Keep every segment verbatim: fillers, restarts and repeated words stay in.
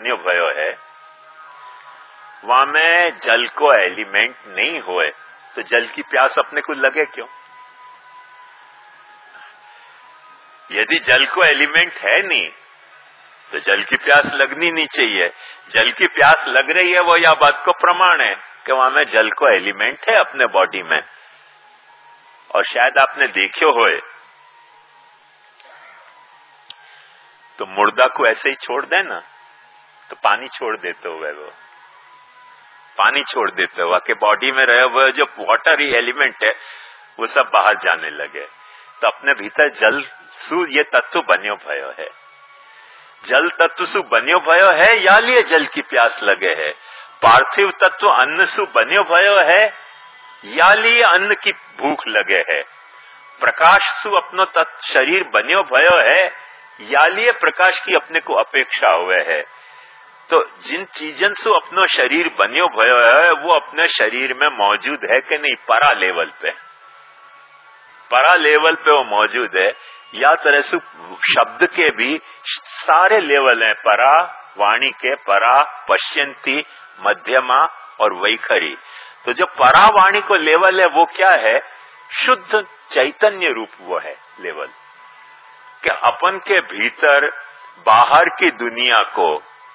बन्यो भयो है, वहां में जल को एलिमेंट नहीं होए तो जल की प्यास अपने को लगे क्यों? यदि जल को एलिमेंट है नहीं तो जल की प्यास लगनी नहीं चाहिए। जल की प्यास लग रही है वो या बात को प्रमाण है कि वहां में जल को एलिमेंट है अपने बॉडी में। और शायद आपने देखो होए तो मुर्दा को ऐसे ही छोड़ देना तो पानी छोड़ देते हुए वो पानी छोड़ देते हुआ कि बॉडी में रहे हुए जो वाटर ही एलिमेंट है वो सब बाहर जाने लगे। तो अपने भीतर जल सु ये तत्व बन्यो भयो है। जल तत्व सु बन्यो भयो है या लिए जल की प्यास लगे है। पार्थिव तत्व अन्न सु बन्यो भयो है या लिए अन्न की भूख लगे है। प्रकाश सु अपनो तत्व शरीर बन्यो भयो है या लिए प्रकाश की अपने को अपेक्षा हुए है। तो जिन चीजन से अपनो शरीर बन्यो भयो है वो अपने शरीर में मौजूद है कि नहीं? परा लेवल पे, परा लेवल पे वो मौजूद है। या तरह से शब्द के भी सारे लेवल हैं, परा वाणी के, परा पश्यंती, मध्यमा और वैखरी। तो जो परा वाणी को लेवल है वो क्या है? शुद्ध चैतन्य रूप वो है लेवल कि अपन के भीतर बाहर की दुनिया को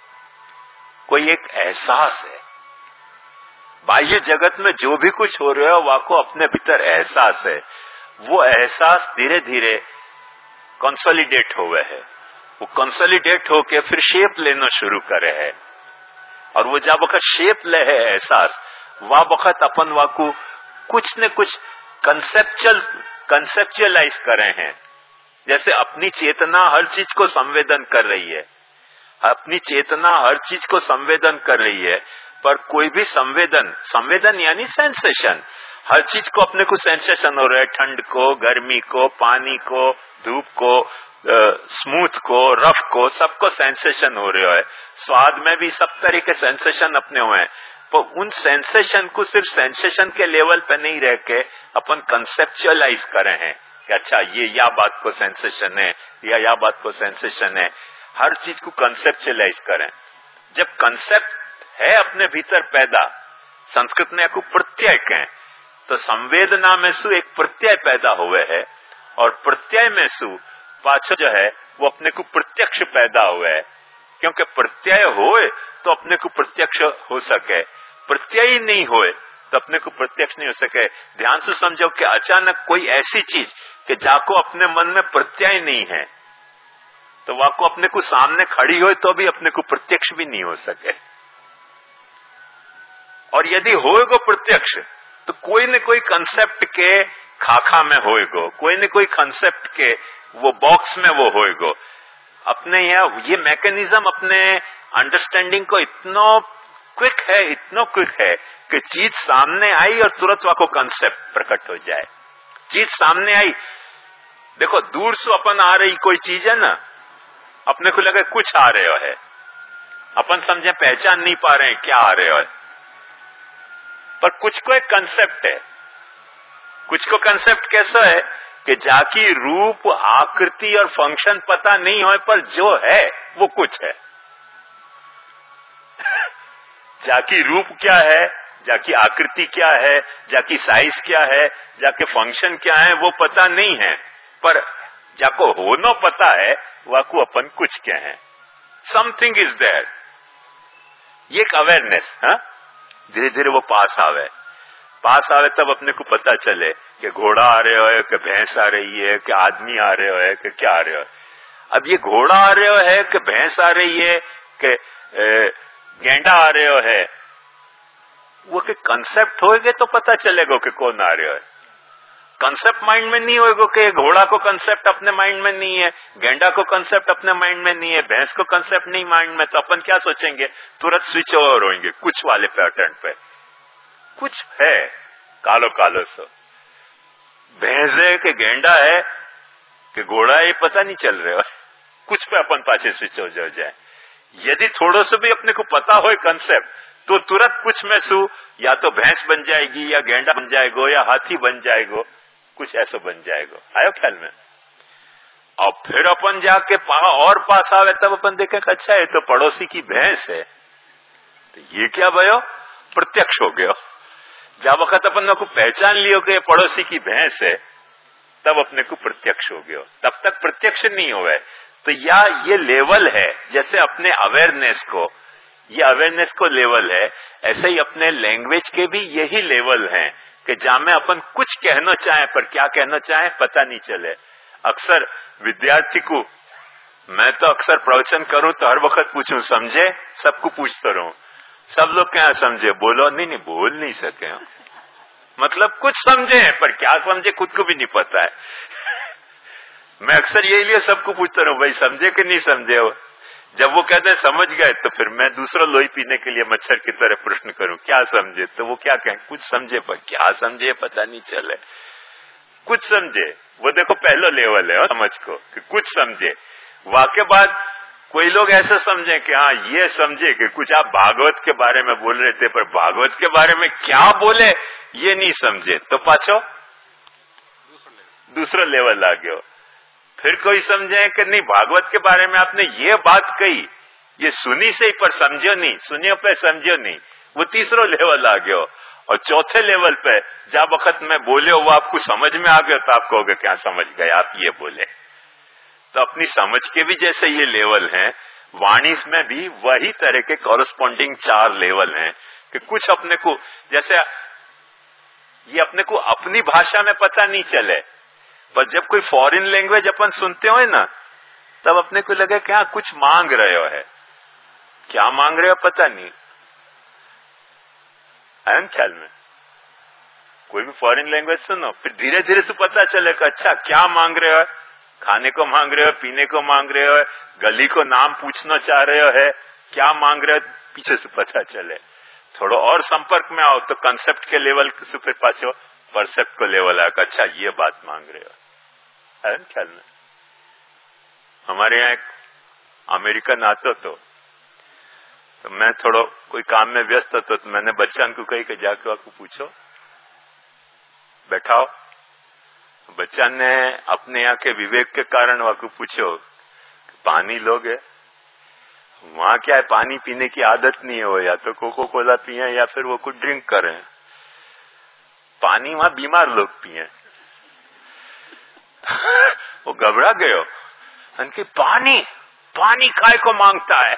कोई एक एहसास है। बाह्य जगत में जो भी कुछ हो रहा है वाको अपने भीतर एहसास है। वो एहसास धीरे धीरे कंसोलिडेट हो गए है। वो कंसोलिडेट होके फिर शेप लेना शुरू करे है। और वो जब वक्त शेप ले है एहसास, वह वक्त अपन वाको कुछ न कुछ कंसेप्चुअल कंसेप्चुअलाइज करे हैं। जैसे अपनी चेतना हर चीज को संवेदन कर रही है, अपनी चेतना हर चीज को संवेदन कर रही है, पर कोई भी संवेदन, संवेदन यानी सेंसेशन, हर चीज को अपने को सेंसेशन हो रहा है। ठंड को, गर्मी को, पानी को, धूप को, स्मूथ को, रफ को, सबको सेंसेशन हो रहा है। स्वाद में भी सब तरह के सेंसेशन अपने हुए हैं। तो उन सेंसेशन को सिर्फ सेंसेशन के लेवल पे नहीं रह के अपन कंसेप्चुअलाइज करे हैं कि अच्छा ये या बात को सेंसेशन है या या बात को सेंसेशन है। हर चीज को कंसेप्चुअलाइज करें। जब कंसेप्ट है अपने भीतर पैदा, संस्कृत में को प्रत्यय कहें, तो संवेदना में सु एक प्रत्यय पैदा हुए है और प्रत्यय में सु पाछो जो है वो अपने को प्रत्यक्ष पैदा हुए है। क्योंकि प्रत्यय होए तो अपने को प्रत्यक्ष हो सके, प्रत्यय ही नहीं होए तो अपने को प्रत्यक्ष नहीं हो सके। ध्यान से समझो कि अचानक कोई ऐसी चीज कि जाको अपने मन में प्रत्यय नहीं है तो वाको अपने को सामने खड़ी हो तो भी अपने को प्रत्यक्ष भी नहीं हो सके। और यदि होएगो प्रत्यक्ष तो कोई न कोई कंसेप्ट के खाखा में होएगो, कोई न कोई कंसेप्ट के वो बॉक्स में वो होएगो। अपने यहाँ ये मैकेनिज्म अपने अंडरस्टैंडिंग को इतना क्विक है, इतना क्विक है कि चीज सामने आई और तुरंत वाको कंसेप्ट प्रकट हो जाए। चीज सामने आई, देखो दूर से अपन आ रही कोई चीज है ना, अपने को लगे कुछ आ रहे हो है, अपन समझे पहचान नहीं पा रहे हैं क्या आ रहे हो है, पर कुछ को एक कंसेप्ट है। कुछ को कंसेप्ट कैसा है कि जाकी रूप, आकृति और फंक्शन पता नहीं हो पर जो है वो कुछ है। जाकी रूप क्या है, जाकी आकृति क्या है, जाकी साइज क्या है, जाके फंक्शन क्या है वो पता नहीं है, पर जाको होना पता है वाको अपन कुछ क्या है। समथिंग इज देयर, ये एक अवेयरनेस। हाँ, धीरे धीरे वो पास आवे, पास आवे तब अपने को पता चले कि घोड़ा आ रहे हो, कि भैंस आ रही है, कि आदमी आ रहे हो, कि क्या आ रहे हो। अब ये घोड़ा आ रहे हो है, कि भैंस आ रही है, कि गेंडा आ रहे हो है, वो के कंसेप्ट होएगे तो पता चलेगा कि कौन आ रहे हो। कंसेप्ट माइंड में नहीं होएगा कि घोड़ा को कंसेप्ट अपने माइंड में नहीं है, गेंडा को कंसेप्ट अपने माइंड में नहीं है, भैंस को कंसेप्ट नहीं माइंड में, तो अपन क्या सोचेंगे, तुरंत स्विच ओवर होंगे कुछ वाले पैटर्न पे। कुछ है कालो कालो सो, भैंस है कि गेंडा है कि घोड़ा है, ये पता नहीं चल रहा है, कुछ पे अपन पाछे स्विच हो जाए। यदि थोड़ो से भी अपने को पता हो कंसेप्ट तो तुरंत कुछ में सु या तो भैंस बन जाएगी या गेंडा बन जाएगो या हाथी बन जाएगो, कुछ ऐसा बन जाएगो। आयो ख्याल में। और फिर अपन जाके पा, और पास आवे तब अपन देखें कि अच्छा है तो पड़ोसी की भैंस है, तो ये क्या भयो? प्रत्यक्ष हो गयो। जब वक्त अपन को पहचान लियो कि ये पड़ोसी की भैंस है, तब अपने को प्रत्यक्ष हो गयो। तब तक प्रत्यक्ष नहीं हुआ। तो या ये लेवल है, जैसे अपने अवेयरनेस को, ये अवेयरनेस को लेवल है, ऐसे ही अपने लैंग्वेज के भी यही लेवल हैं कि जहां में अपन कुछ कहना चाहे पर क्या कहना चाहे पता नहीं चले। अक्सर विद्यार्थी को मैं तो अक्सर प्रवचन करूं तो हर वक्त पूछूं, समझे? सबको पूछता रहूं, सब लोग क्या समझे? बोलो नहीं नहीं बोल नहीं सके, मतलब कुछ समझे पर क्या समझे खुद को भी नहीं पता है। मैं अक्सर यही लिए सबको पूछता रहूं, भाई समझे कि नहीं समझे हो? जब वो कहते हैं समझ गए तो फिर मैं दूसरा लोही पीने के लिए मच्छर की तरह प्रश्न करूं, क्या समझे? तो वो क्या कहें, कुछ समझे पर क्या समझे पता नहीं चले। कुछ समझे वो देखो पहला लेवल है समझ को, कि कुछ समझे। वाके बाद कोई लोग ऐसा समझे कि हाँ ये समझे कि कुछ आप भागवत के बारे में बोल रहे थे पर भागवत के बारे में क्या बोले ये नहीं समझे, तो पाछो दूसरा लेवल आ गया। फिर कोई समझे कि नहीं भागवत के बारे में आपने ये बात कही, ये सुनी से ही पर समझो नहीं, सुनियो पे समझो नहीं, वो तीसरा लेवल आ गया। और चौथे लेवल पे जब वक्त में बोले वो आपको समझ में आ गया तो आप कहोगे क्या समझ गए आप ये बोले। तो अपनी समझ के भी जैसे ये लेवल हैं, वाणी में भी वही तरह के कॉरेस्पॉन्डिंग चार लेवल हैं कि कुछ अपने को, जैसे ये अपने को अपनी भाषा में पता नहीं चले, पर जब कोई फॉरेन लैंग्वेज अपन सुनते हो ना तब अपने को लगे कि हाँ कुछ मांग रहे हो है, क्या मांग रहे हो पता नहीं। आया ख्याल में? कोई भी फॉरेन लैंग्वेज सुनो फिर धीरे धीरे से पता चले कि अच्छा क्या मांग रहे हो, खाने को मांग रहे हो, पीने को मांग रहे हो, गली को नाम पूछना चाह रहे हो, है क्या मांग रहे हो, पीछे से पता चले। थोड़ा और संपर्क में आओ तो कंसेप्ट के लेवल से फिर पाछो परसेप्ट को लेवल आकर अच्छा ये बात मांग रहे हो। है ख्याल में? हमारे यहाँ एक अमेरिकन आता तो, तो मैं थोड़ा कोई काम में व्यस्त था तो मैंने बच्चन को कही कि जाके आपको पूछो, बैठाओ। बच्चा ने अपने यहाँ के विवेक के कारण वहां को पूछो पानी लोगे? वहां क्या है, पानी पीने की आदत नहीं है, वो या तो कोको कोला पिए या फिर वो कुछ ड्रिंक करें। पानी वहां बीमार लोग पिए। वो घबरा गयो उनके, पानी पानी काय को मांगता है?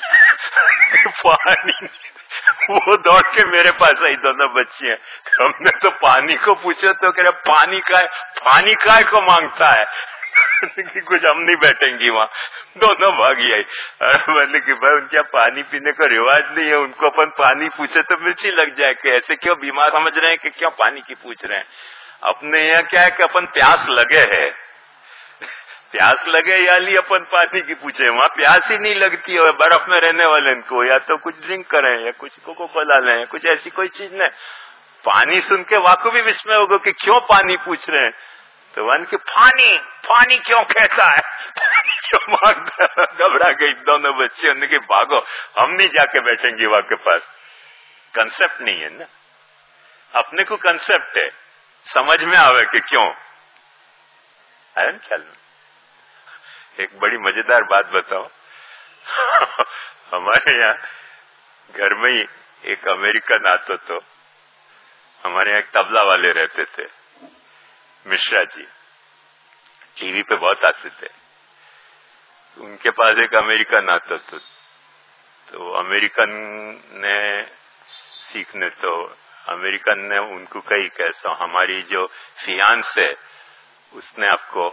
पानी। वो दौड़ के मेरे पास आई, दोनों बच्चे हैं, हमने तो पानी को पूछा तो कह रहे पानी काय, पानी काय को मांगता है? कि कुछ हम नहीं बैठेंगी वहां, दोनों भागी आई। मैंने कि भाई उनके पानी पीने का रिवाज नहीं है, उनको अपन पानी पूछे तो मिर्ची लग जाए कि ऐसे क्यों बीमार समझ रहे हैं कि क्यों पानी की पूछ रहे हैं। अपने यहाँ क्या है कि अपन प्यास लगे है, प्यास लगे या ली अपन पानी की पूछे, वहां प्यास ही नहीं लगती है। बर्फ में रहने वाले इनको या तो कुछ ड्रिंक करें या कुछ कोको कोला लें, कुछ ऐसी कोई चीज नहीं। पानी सुन के वाकई भी विस्मय होगा कि क्यों पानी पूछ रहे हैं। तो वन की पानी पानी क्यों कहता है, क्यों मांगता है? घबरा गई दोनों बच्चे, उन्होंने कि भागो हम नहीं जाके बैठेंगे वहां के पास। कंसेप्ट नहीं है ना, अपने को कंसेप्ट है, समझ में आवे कि क्यों। है ना ख्याल में? एक बड़ी मजेदार बात बताओ। हमारे यहाँ घर में ही एक अमेरिकन आता तो, हमारे यहाँ एक तबला वाले रहते थे मिश्रा जी, टीवी पे बहुत आते थे। उनके पास एक अमेरिकन आता तो, तो अमेरिकन ने सीखने तो अमेरिकन ने उनको कही कैसा हमारी जो फियांस है उसने आपको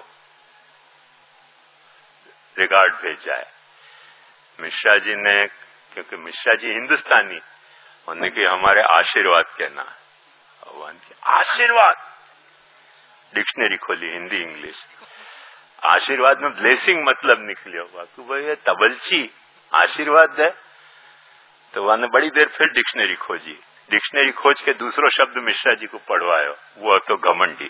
रिगार्ड भेजा है। मिश्रा जी ने, क्योंकि मिश्रा जी हिंदुस्तानी, उन्होंने कि हमारे आशीर्वाद कहना। आशीर्वाद, डिक्शनरी खोली हिंदी इंग्लिश, आशीर्वाद में ब्लेसिंग मतलब निकले हुआ तो भाई तबलची आशीर्वाद है। तो वहां ने बड़ी देर फिर डिक्शनरी खोजी, डिक्शनरी खोज के दूसरा शब्द मिश्रा जी को पढ़वायो, वो तो घमंडी।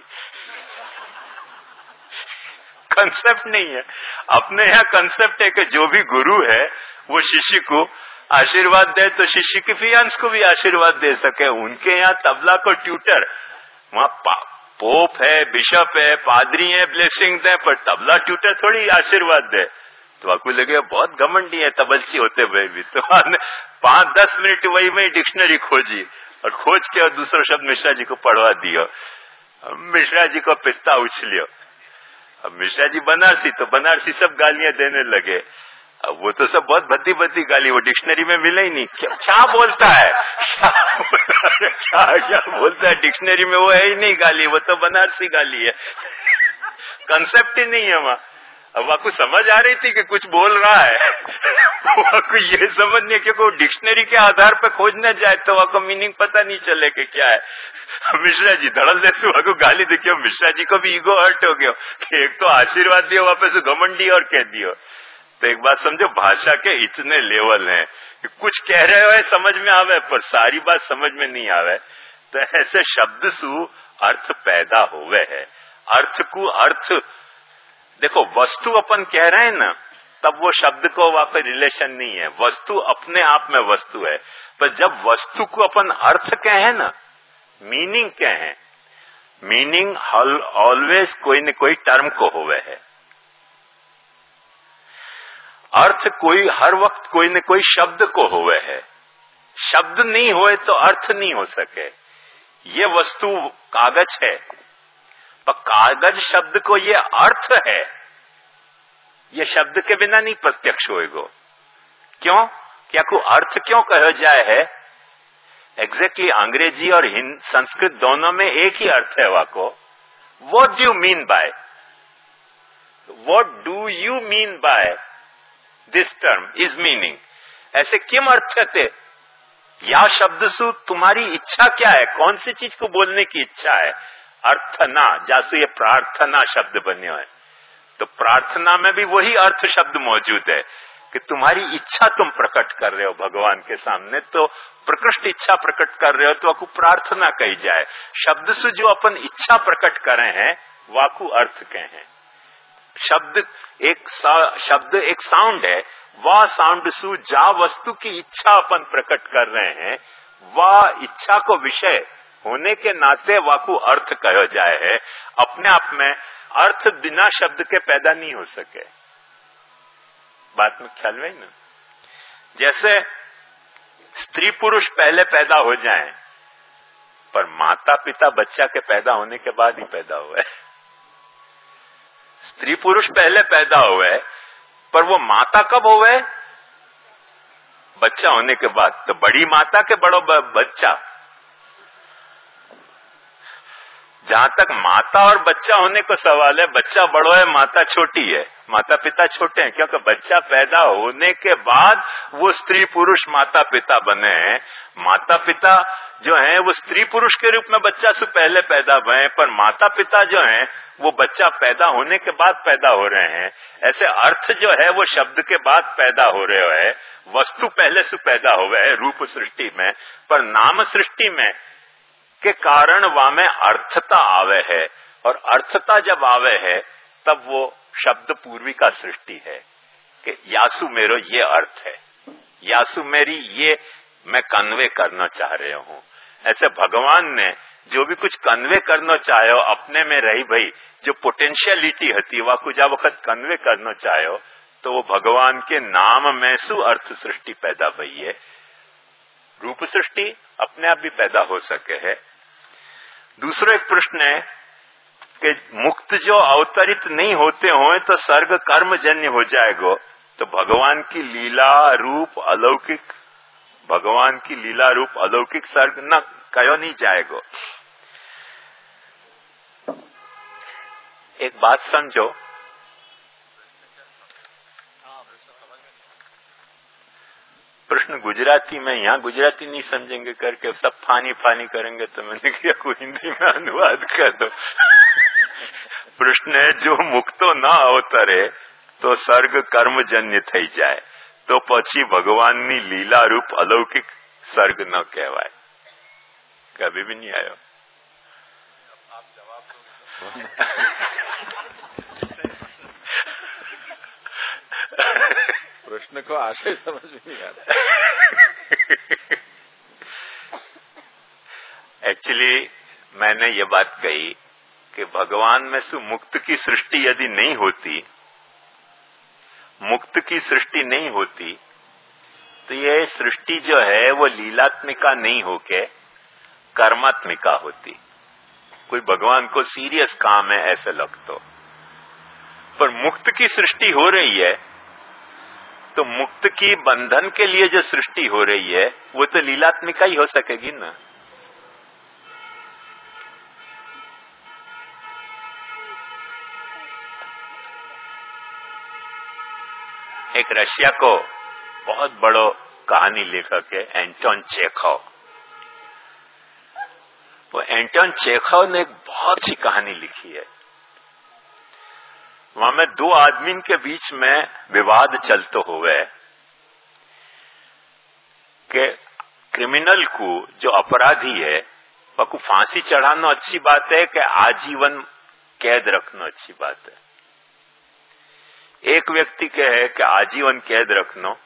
कंसेप्ट नहीं है, अपने यहाँ कंसेप्ट है कि जो भी गुरु है वो शिष्य को आशीर्वाद दे तो शिष्य की फियांस को भी आशीर्वाद दे सके। उनके यहाँ तबला को ट्यूटर, वहां पोप है, बिशप है, पादरी है, ब्लेसिंग दे, पर तबला ट्यूटर थोड़ी आशीर्वाद दे। तो आपको लगे बहुत घमंडी है तबलची होते हुए भी। तो पांच दस मिनट वही में डिक्शनरी खोजी और खोज के और दूसरा शब्द मिश्रा जी को पढ़वा दियो। मिश्रा जी को पित्ता उछलियो। अब मिश्रा जी बनारसी, तो बनारसी सब गालियां देने लगे। अब वो तो सब बहुत भद्दी भद्दी गाली, वो डिक्शनरी में मिला ही नहीं। क्या, क्या बोलता है क्या क्या बोलता है डिक्शनरी में, वो है ही नहीं गाली, वो तो बनारसी गाली है। कंसेप्ट ही नहीं है वहां। अब आपको समझ आ रही थी कि कुछ बोल रहा है, आपको ये समझ नहीं, क्योंकि वो डिक्शनरी के आधार पर खोजने जाए तो आपको मीनिंग पता नहीं चले कि क्या है। मिश्रा जी धड़ल जैसे को गाली देखियो, मिश्रा जी को भी ईगो हर्ट हो गया कि एक तो आशीर्वाद दियो, वापस घमंडी और कह दियो। तो एक बात समझो, भाषा के इतने लेवल हैं कि कुछ कह रहे हो समझ में आवे पर सारी बात समझ में नहीं आवे। तो ऐसे शब्द सु अर्थ पैदा होवे है। अर्थ को अर्थ देखो, वस्तु अपन कह रहे हैं ना, तब वो शब्द को वहां पर रिलेशन नहीं है। वस्तु अपने आप में वस्तु है, पर जब वस्तु को अपन अर्थ कहें ना, मीनिंग कहें, मीनिंग ऑलवेज कोई न कोई टर्म को होवे है। अर्थ कोई हर वक्त कोई न कोई शब्द को होवे है। शब्द नहीं होए तो अर्थ नहीं हो सके। ये वस्तु कागज है, पर कागज शब्द को ये अर्थ है, ये शब्द के बिना नहीं प्रत्यक्ष होएगो। क्यों? क्या को अर्थ क्यों कहा जाए है? एग्जैक्टली अंग्रेजी और हिंदी संस्कृत दोनों में एक ही अर्थ है वाको। What do you mean by, what do you mean by this term is meaning. ऐसे किम अर्थ थे या शब्द सु तुम्हारी इच्छा क्या है, कौन सी चीज को बोलने की इच्छा है। अर्थना, जैसे ये प्रार्थना शब्द बने हुए, तो प्रार्थना में भी वही अर्थ शब्द मौजूद है कि तुम्हारी इच्छा तुम प्रकट कर रहे हो भगवान के सामने, तो प्रकृष्ट इच्छा प्रकट कर रहे हो तो वाकु प्रार्थना कही जाए। शब्द से जो अपन इच्छा प्रकट करे हैं वाकु अर्थ कहे हैं। शब्द एक शब्द एक साउंड है, वह साउंड सु जा वस्तु की इच्छा अपन प्रकट कर रहे हैं, वह इच्छा को विषय होने के नाते वाकु अर्थ कहा जाए है। अपने आप में अर्थ बिना शब्द के पैदा नहीं हो सके। बात में ख्याल में ना, जैसे स्त्री पुरुष पहले पैदा हो जाएं, पर माता पिता बच्चा के पैदा होने के बाद ही पैदा हुए। स्त्री पुरुष पहले पैदा हुए, पर वो माता कब हुए? बच्चा होने के बाद। तो बड़ी माता के बड़ो बच्चा। जहां तक माता और बच्चा होने को सवाल है, बच्चा बड़ो है, माता छोटी है, माता पिता छोटे हैं, क्योंकि बच्चा पैदा होने के बाद वो स्त्री पुरुष माता पिता बने हैं। माता पिता जो हैं वो स्त्री पुरुष के रूप में बच्चा से पहले पैदा हुए, पर माता पिता जो हैं वो बच्चा पैदा होने के बाद पैदा हो रहे हैं। ऐसे अर्थ जो है वो शब्द के बाद पैदा हो रहे है। वस्तु पहले से पैदा हुए है रूप सृष्टि में, पर नाम सृष्टि में के कारण वहां में अर्थता आवे है, और अर्थता जब आवे है तब वो शब्द पूर्वी का सृष्टि है कि यासु मेरो ये अर्थ है, यासु मेरी ये मैं कन्वे करना चाह रहे हूं। ऐसे भगवान ने जो भी कुछ कन्वे करना चाहे अपने में रही भाई, जो पोटेंशियलिटी होती है वह जब वक्त कन्वे करना चाहे तो वो भगवान के नाम में सु अर्थ सृष्टि पैदा हुई है। रूप सृष्टि अपने आप भी पैदा हो सके है। दूसरा एक प्रश्न है कि मुक्त जो अवतरित नहीं होते हों तो सर्ग कर्म जन्य हो जाएगो, तो भगवान की लीला रूप अलौकिक, भगवान की लीला रूप अलौकिक सर्ग न कहो नहीं जाएगो। एक बात समझो, प्रश्न गुजराती में, यहाँ गुजराती नहीं समझेंगे करके सब फानी फानी करेंगे, तो मैंने किया कोई हिंदी में अनुवाद कर दो। प्रश्न है जो मुक्तो ना अवतरे तो सर्ग कर्म जन्य थई जाए, तो पछी भगवान नी लीला रूप अलौकिक सर्ग न कहवाय। कभी भी नहीं आयो। आप जवाब प्रश्न को आशय समझ में नहीं आता। एक्चुअली मैंने ये बात कही कि भगवान में से मुक्त की सृष्टि यदि नहीं होती, मुक्त की सृष्टि नहीं होती, तो ये सृष्टि जो है वो लीलात्मिका नहीं होके कर्मात्मिका होती। कोई भगवान को सीरियस काम है ऐसे लगता, पर मुक्त की सृष्टि हो रही है, तो मुक्त की बंधन के लिए जो सृष्टि हो रही है वो तो लीलात्मिका ही हो सकेगी ना। एक रशिया को बहुत बड़ो कहानी लेखक है एंटोन चेखव। वो एंटोन चेखव ने एक बहुत सी कहानी लिखी है। वहां में दो आदमी के बीच में विवाद चलते हुए कि क्रिमिनल को, जो अपराधी है, वह फांसी चढ़ाना अच्छी बात है कि आजीवन कैद रखना अच्छी बात है। एक व्यक्ति कहे कि आजीवन कैद रखना,